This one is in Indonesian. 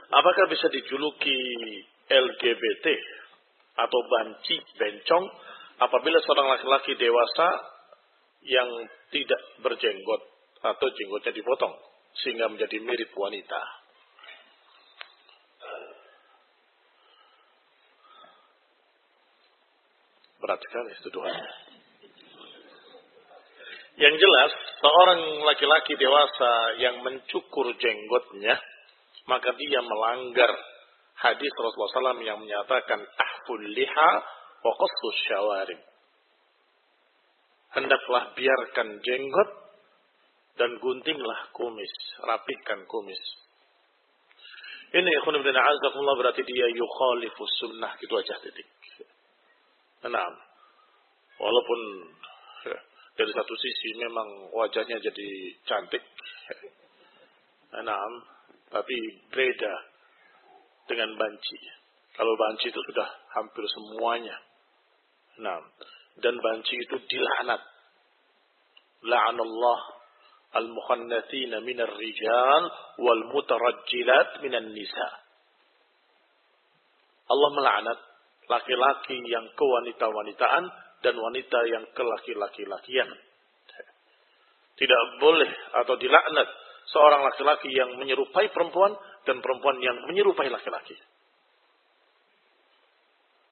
Apakah bisa dijuluki LGBT atau banci, bencong apabila seorang laki-laki dewasa yang tidak berjenggot atau jenggotnya dipotong sehingga menjadi mirip wanita? Berat sekali tuduhannya. Yang jelas, seorang laki-laki dewasa yang mencukur jenggotnya, maka dia melanggar hadis Rasulullah SAW yang menyatakan ahful liha wa qassus syawarib. Hendaklah biarkan jenggot dan guntinglah kumis, rapikan kumis. Ini ikhwan fillah azakumullah berarti dia yukhalifus sunnah, gitu aja titik. Nah, walaupun dari satu sisi memang wajahnya jadi cantik, nah, tapi beda dengan banci. Kalau banci itu sudah hampir semuanya. Nah, dan banci itu dilaknat. La'anallah al-mukhannatsina minar rijal wal mutarajjilat minan nisa. Allah melaknat laki-laki yang kewanita-wanitaan dan wanita yang kelaki-laki-lakian. Tidak boleh atau dilaknat seorang laki-laki yang menyerupai perempuan dan perempuan yang menyerupai laki-laki.